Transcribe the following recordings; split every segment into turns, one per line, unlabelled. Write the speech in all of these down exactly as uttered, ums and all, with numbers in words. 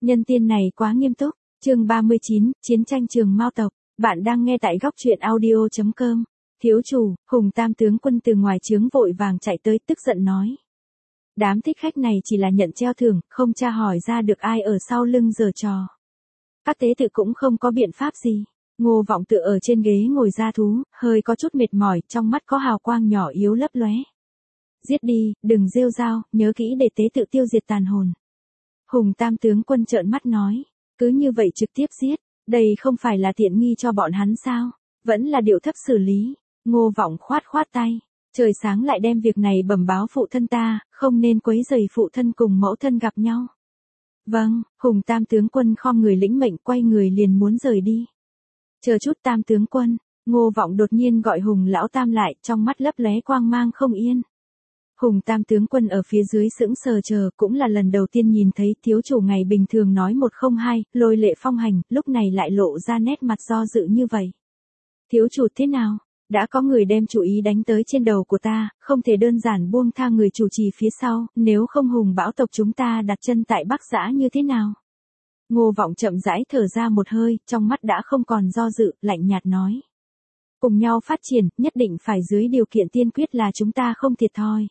Nhân tiên này quá nghiêm túc. Chương ba mươi chín, Chiến tranh Trường Mao tộc. Bạn đang nghe tại góc truyện audio chấm com. Thiếu chủ, Hùng Tam tướng quân từ ngoài trướng vội vàng chạy tới, tức giận nói. Đám thích khách này chỉ là nhận treo thưởng, không tra hỏi ra được ai ở sau lưng giở trò. Các tế tự cũng không có biện pháp gì. Ngô Vọng tựa ở trên ghế ngồi ra thú, hơi có chút mệt mỏi, trong mắt có hào quang nhỏ yếu lấp lóe. Giết đi, đừng rêu rao, nhớ kỹ để tế tự tiêu diệt tàn hồn. Hùng Tam tướng quân trợn mắt nói, cứ như vậy trực tiếp giết, đây không phải là tiện nghi cho bọn hắn sao, vẫn là điệu thấp xử lý. Ngô Vọng khoát khoát tay, trời sáng lại đem việc này bẩm báo phụ thân ta, không nên quấy rầy phụ thân cùng mẫu thân gặp nhau. Vâng, Hùng Tam tướng quân khom người lĩnh mệnh, quay người liền muốn rời đi. Chờ chút Tam tướng quân, Ngô Vọng đột nhiên gọi Hùng lão Tam lại, trong mắt lấp lóe quang mang không yên. Hùng Tam tướng quân ở phía dưới sững sờ chờ, cũng là lần đầu tiên nhìn thấy thiếu chủ ngày bình thường nói một không hai, lôi lệ phong hành, lúc này lại lộ ra nét mặt do dự như vậy. Thiếu chủ thế nào? Đã có người đem chủ ý đánh tới trên đầu của ta, không thể đơn giản buông tha người chủ trì phía sau, nếu không Hùng Bão tộc chúng ta đặt chân tại Bắc Giã như thế nào? Ngô Vọng chậm rãi thở ra một hơi, trong mắt đã không còn do dự, lạnh nhạt nói. Cùng nhau phát triển, nhất định phải dưới điều kiện tiên quyết là chúng ta không thiệt thòi.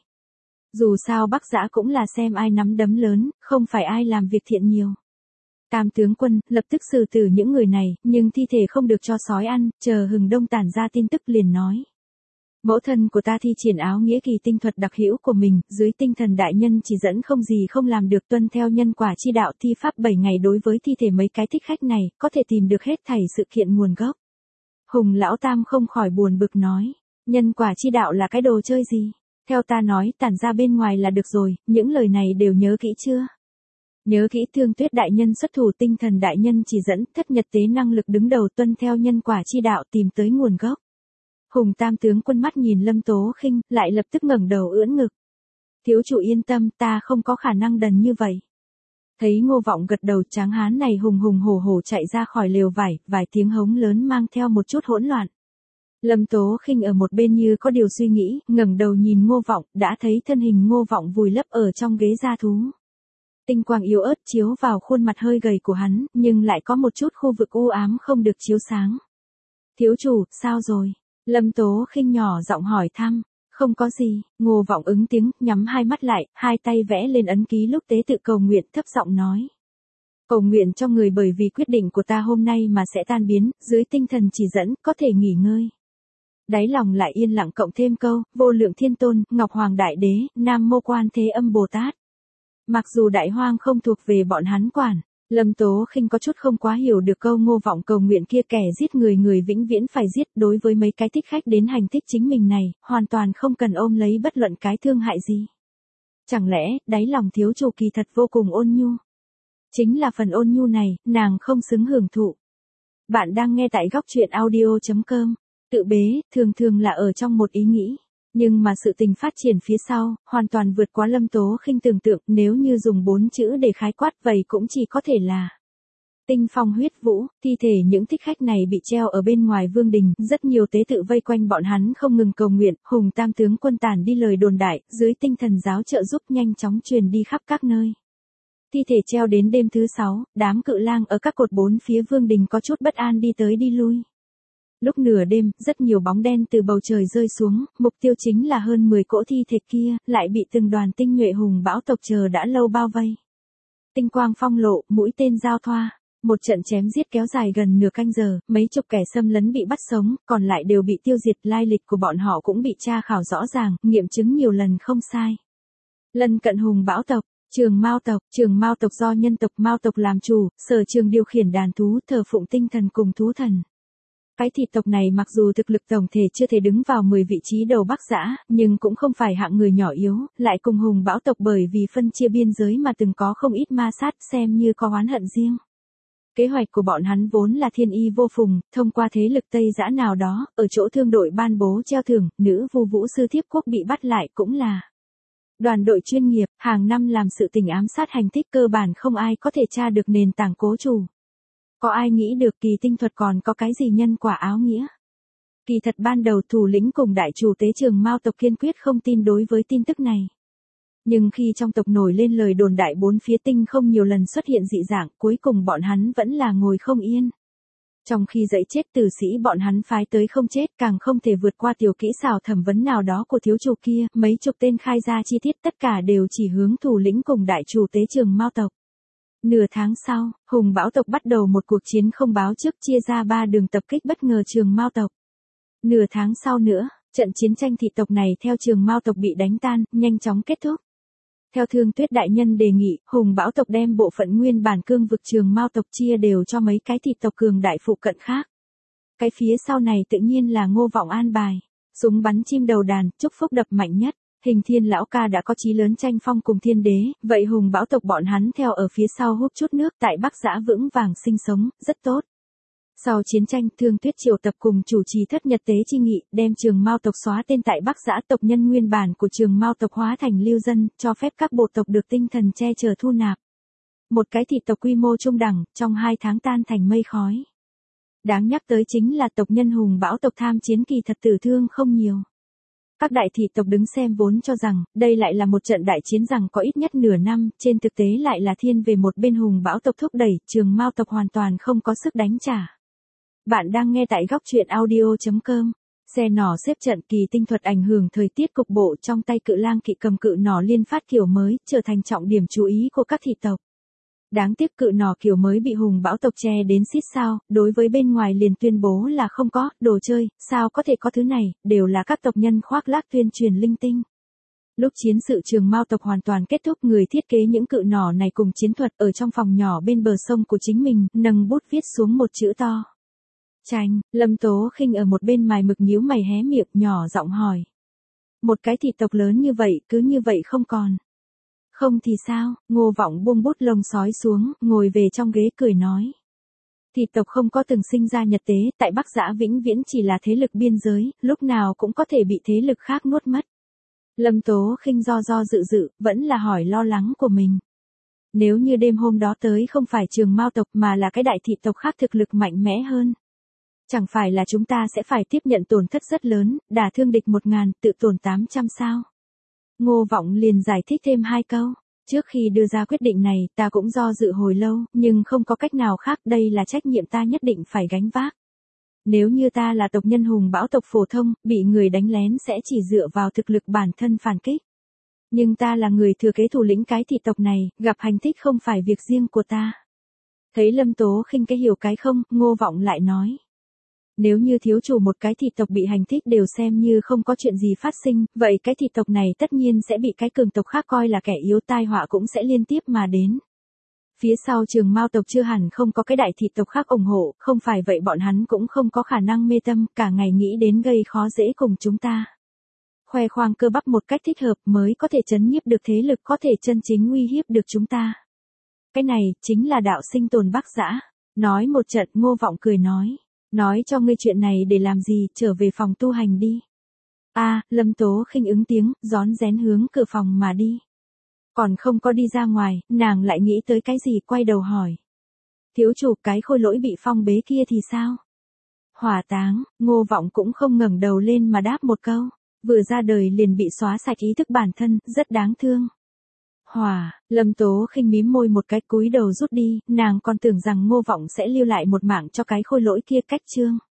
Dù sao Bắc Giã cũng là xem ai nắm đấm lớn, không phải ai làm việc thiện nhiều. Tam tướng quân, lập tức xử tử những người này, nhưng thi thể không được cho sói ăn, chờ Hừng Đông tản ra tin tức liền nói. Mẫu thân của ta thi triển áo nghĩa kỳ tinh thuật đặc hữu của mình, dưới tinh thần đại nhân chỉ dẫn không gì không làm được, tuân theo nhân quả chi đạo thi pháp bảy ngày đối với thi thể mấy cái thích khách này, có thể tìm được hết thảy sự kiện nguồn gốc. Hùng lão Tam không khỏi buồn bực nói, nhân quả chi đạo là cái đồ chơi gì? Theo ta nói tản ra bên ngoài là được rồi, những lời này đều nhớ kỹ chưa? Nhớ kỹ Thương Tuyết đại nhân xuất thủ, tinh thần đại nhân chỉ dẫn, thất nhật tế năng lực đứng đầu, tuân theo nhân quả chi đạo tìm tới nguồn gốc. Hùng Tam tướng quân mắt nhìn Lâm Tố Khinh, lại lập tức ngẩng đầu ưỡn ngực. Thiếu chủ yên tâm, ta không có khả năng đần như vậy. Thấy Ngô Vọng gật đầu, tráng hán này hùng hùng hổ hổ chạy ra khỏi lều vải, vài tiếng hống lớn mang theo một chút hỗn loạn. Lâm Tố Khinh ở một bên như có điều suy nghĩ, ngẩng đầu nhìn Ngô Vọng, đã thấy thân hình Ngô Vọng vùi lấp ở trong ghế da thú. Tinh quang yếu ớt chiếu vào khuôn mặt hơi gầy của hắn, nhưng lại có một chút khu vực u ám không được chiếu sáng. Thiếu chủ, sao rồi? Lâm Tố Khinh nhỏ giọng hỏi thăm. Không có gì, Ngô Vọng ứng tiếng, nhắm hai mắt lại, hai tay vẽ lên ấn ký lúc tế tự cầu nguyện, thấp giọng nói. Cầu nguyện cho người bởi vì quyết định của ta hôm nay mà sẽ tan biến, dưới tinh thần chỉ dẫn, có thể nghỉ ngơi. Đáy lòng lại yên lặng cộng thêm câu, Vô Lượng Thiên Tôn, Ngọc Hoàng Đại Đế, Nam Mô Quan Thế Âm Bồ Tát. Mặc dù đại hoang không thuộc về bọn hắn quản, Lâm Tố Khinh có chút không quá hiểu được câu Ngô Vọng cầu nguyện kia, kẻ giết người người vĩnh viễn phải giết, đối với mấy cái thích khách đến hành thích chính mình này, hoàn toàn không cần ôm lấy bất luận cái thương hại gì. Chẳng lẽ, đáy lòng thiếu chủ kỳ thật vô cùng ôn nhu? Chính là phần ôn nhu này, nàng không xứng hưởng thụ. Bạn đang nghe tại góc truyện audio chấm com. Tự bế, thường thường là ở trong một ý nghĩ. Nhưng mà sự tình phát triển phía sau, hoàn toàn vượt quá Lâm Tố Khinh tưởng tượng, nếu như dùng bốn chữ để khái quát vậy cũng chỉ có thể là tinh phong huyết vũ. Thi thể những thích khách này bị treo ở bên ngoài vương đình, rất nhiều tế tự vây quanh bọn hắn không ngừng cầu nguyện. Hùng Tam tướng quân tản đi lời đồn đại, dưới tinh thần giáo trợ giúp nhanh chóng truyền đi khắp các nơi. Thi thể treo đến đêm thứ sáu, đám cự lang ở các cột bốn phía vương đình có chút bất an đi tới đi lui. Lúc nửa đêm, rất nhiều bóng đen từ bầu trời rơi xuống, mục tiêu chính là hơn mười cỗ thi thể kia, lại bị từng đoàn tinh nhuệ Hùng Bão tộc chờ đã lâu bao vây. Tinh quang phong lộ, mũi tên giao thoa, một trận chém giết kéo dài gần nửa canh giờ, mấy chục kẻ xâm lấn bị bắt sống, còn lại đều bị tiêu diệt, lai lịch của bọn họ cũng bị tra khảo rõ ràng, nghiệm chứng nhiều lần không sai. Lân cận Hùng Bão tộc, Trường Mao tộc, Trường Mao tộc do nhân tộc Mao tộc làm chủ, sở trường điều khiển đàn thú, thờ phụng tinh thần cùng thú thần. Cái thị tộc này mặc dù thực lực tổng thể chưa thể đứng vào mười vị trí đầu Bắc Giã, nhưng cũng không phải hạng người nhỏ yếu, lại cùng Hùng Bão tộc bởi vì phân chia biên giới mà từng có không ít ma sát, xem như có oán hận riêng. Kế hoạch của bọn hắn vốn là thiên y vô phùng, thông qua thế lực Tây Giã nào đó, ở chỗ thương đội ban bố treo thưởng, nữ vu vũ sư thiếp quốc bị bắt lại cũng là đoàn đội chuyên nghiệp, hàng năm làm sự tình ám sát hành thích, cơ bản không ai có thể tra được nền tảng cố chủ. Có ai nghĩ được kỳ tinh thuật còn có cái gì nhân quả áo nghĩa? Kỳ thật ban đầu thủ lĩnh cùng đại chủ tế Trường Mao tộc kiên quyết không tin đối với tin tức này. Nhưng khi trong tộc nổi lên lời đồn đại bốn phía tinh không nhiều lần xuất hiện dị dạng, cuối cùng bọn hắn vẫn là ngồi không yên. Trong khi dẫy chết tử sĩ bọn hắn phái tới không chết, càng không thể vượt qua tiểu kỹ xảo thẩm vấn nào đó của thiếu chủ kia, mấy chục tên khai ra chi tiết tất cả đều chỉ hướng thủ lĩnh cùng đại chủ tế Trường Mao tộc. Nửa tháng sau, Hùng Bão tộc bắt đầu một cuộc chiến không báo trước, chia ra ba đường tập kích bất ngờ Trường Mao tộc. Nửa tháng sau nữa, trận chiến tranh thị tộc này theo Trường Mao tộc bị đánh tan, nhanh chóng kết thúc. Theo Thương Tuyết đại nhân đề nghị, Hùng Bão tộc đem bộ phận nguyên bản cương vực Trường Mao tộc chia đều cho mấy cái thị tộc cường đại phụ cận khác. Cái phía sau này tự nhiên là Ngô Vọng an bài. Súng bắn chim đầu đàn, chúc phúc đập mạnh nhất. Hình Thiên lão ca đã có chí lớn tranh phong cùng Thiên đế, vậy Hùng Bão tộc bọn hắn theo ở phía sau hút chút nước tại Bắc Giã vững vàng sinh sống, rất tốt. Sau chiến tranh, Thương Tuyết triệu tập cùng chủ trì thất nhật tế chi nghị, đem Trường Mao tộc xóa tên tại Bắc Giã, tộc nhân nguyên bản của Trường Mao tộc hóa thành lưu dân, cho phép các bộ tộc được tinh thần che chở thu nạp. Một cái thị tộc quy mô trung đẳng, trong hai tháng tan thành mây khói. Đáng nhắc tới chính là tộc nhân Hùng Bão tộc tham chiến kỳ thật tử thương không nhiều. Các đại thị tộc đứng xem vốn cho rằng, đây lại là một trận đại chiến rằng có ít nhất nửa năm, trên thực tế lại là thiên về một bên Hùng Bão tộc thúc đẩy, Trường Mao tộc hoàn toàn không có sức đánh trả. Bạn đang nghe tại góc truyện audio chấm com. Xe nỏ xếp trận kỳ tinh thuật ảnh hưởng thời tiết cục bộ, trong tay Cự Lang kỵ cầm cự nỏ liên phát kiểu mới, trở thành trọng điểm chú ý của các thị tộc. Đáng tiếc cự nỏ kiểu mới bị Hùng Bão tộc che đến xít sao, đối với bên ngoài liền tuyên bố là không có, đồ chơi, sao có thể có thứ này, đều là các tộc nhân khoác lác tuyên truyền linh tinh. Lúc chiến sự Trường Mao tộc hoàn toàn kết thúc, người thiết kế những cự nỏ này cùng chiến thuật ở trong phòng nhỏ bên bờ sông của chính mình, nâng bút viết xuống một chữ to. Tranh. Lâm Tố Khinh ở một bên mài mực nhíu mày hé miệng, nhỏ giọng hỏi. Một cái thị tộc lớn như vậy, cứ như vậy không còn. Không thì sao? Ngô Vọng buông bút lông sói xuống, ngồi về trong ghế cười nói. Thị tộc không có từng sinh ra nhật tế, tại Bắc Giã vĩnh viễn chỉ là thế lực biên giới, lúc nào cũng có thể bị thế lực khác nuốt mất. Lâm Tố Khinh do do dự dự, vẫn là hỏi lo lắng của mình. Nếu như đêm hôm đó tới không phải Trường Mao tộc mà là cái đại thị tộc khác thực lực mạnh mẽ hơn. Chẳng phải là chúng ta sẽ phải tiếp nhận tổn thất rất lớn, đả thương địch một ngàn, tự tổn tám trăm sao? Ngô Vọng liền giải thích thêm hai câu. Trước khi đưa ra quyết định này, ta cũng do dự hồi lâu, nhưng không có cách nào khác, đây là trách nhiệm ta nhất định phải gánh vác. Nếu như ta là tộc nhân Hùng Bão tộc phổ thông, bị người đánh lén sẽ chỉ dựa vào thực lực bản thân phản kích. Nhưng ta là người thừa kế thủ lĩnh cái thị tộc này, gặp hành thích không phải việc riêng của ta. Thấy Lâm Tố Khinh cái hiểu cái không, Ngô Vọng lại nói. Nếu như thiếu chủ một cái thị tộc bị hành thích đều xem như không có chuyện gì phát sinh, vậy cái thị tộc này tất nhiên sẽ bị cái cường tộc khác coi là kẻ yếu, tai họa cũng sẽ liên tiếp mà đến. Phía sau Trường Mao tộc chưa hẳn không có cái đại thị tộc khác ủng hộ, không phải vậy bọn hắn cũng không có khả năng mê tâm, cả ngày nghĩ đến gây khó dễ cùng chúng ta. Khoe khoang cơ bắp một cách thích hợp mới có thể trấn nhiếp được thế lực, có thể chân chính uy hiếp được chúng ta. Cái này, chính là đạo sinh tồn Bắc Giã. Nói một trận, Ngô Vọng cười nói. Nói cho ngươi chuyện này để làm gì, trở về phòng tu hành đi. A, à, Lâm Tố Khinh ứng tiếng, rón rén hướng cửa phòng mà đi. Còn không có đi ra ngoài, nàng lại nghĩ tới cái gì, quay đầu hỏi. Thiếu chủ, cái khôi lỗi bị phong bế kia thì sao? Hỏa táng. Ngô Vọng cũng không ngẩng đầu lên mà đáp một câu. Vừa ra đời liền bị xóa sạch ý thức bản thân, rất đáng thương. Hỏa. Lâm Tố Khinh mím môi một cái, cúi đầu rút đi, nàng còn tưởng rằng Ngô Vọng sẽ lưu lại một mảng cho cái khôi lỗi kia cách chương.